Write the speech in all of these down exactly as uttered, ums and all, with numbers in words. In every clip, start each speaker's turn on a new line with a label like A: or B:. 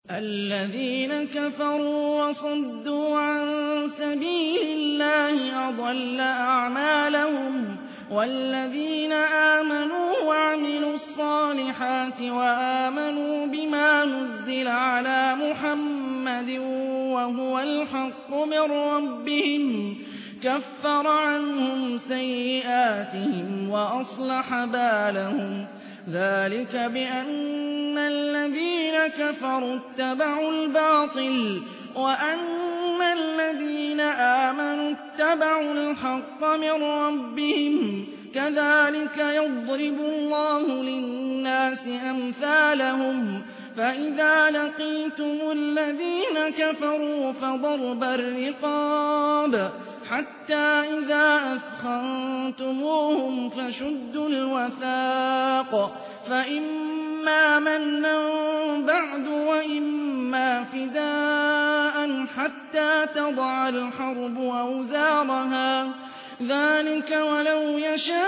A: الذين كفروا وصدوا عن سبيل الله أضل أعمالهم والذين آمنوا وعملوا الصالحات وآمنوا بما نزل على محمد وهو الحق من ربهم كفر عنهم سيئاتهم وأصلح بالهم ذلك بأن الذين كفروا اتبعوا الباطل وأن الذين آمنوا اتبعوا الحق من ربهم كذلك يضرب الله للناس أمثالهم فإذا لقيتم الذين كفروا فضرب الرقاب حتى إذا أثخنتموهم فشدوا الوثاق فإما منا بعد وإما فداء حتى تضع الحرب أوزارها ذلك ولو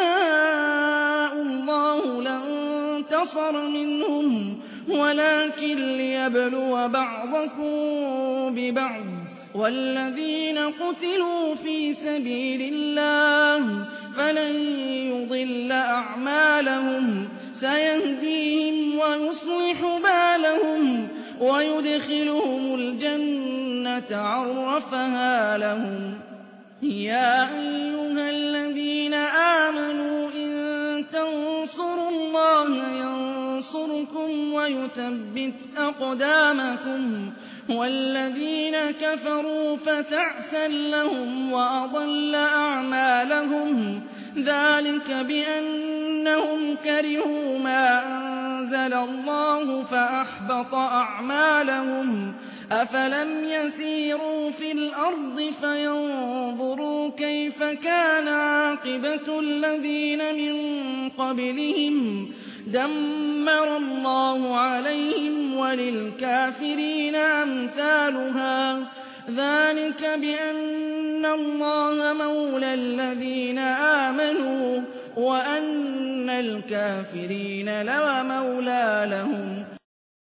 A: يشاء الله لانتصر منهم ولكن ليبلو بعضكم ببعض والذين قتلوا في سبيل الله فلن يضل أعمالهم سيهديهم ويصلح بالهم ويدخلهم الجنة عرفها لهم يا أيها الذين آمنوا إن تنصروا الله ينصركم ويثبت أقدامكم والذين كفروا فتعسا لهم وأضل أعمالهم ذلك بأنهم كرهوا ما أنزل الله فأحبط أعمالهم أفلم يسيروا في الأرض فينظروا كيف كان عاقبة الذين من قبلهم دمر الله عليهم وللكافرين أمثالها ذلك بأن الله مولى الذين آمنوا وأن الكافرين لا مولى لهم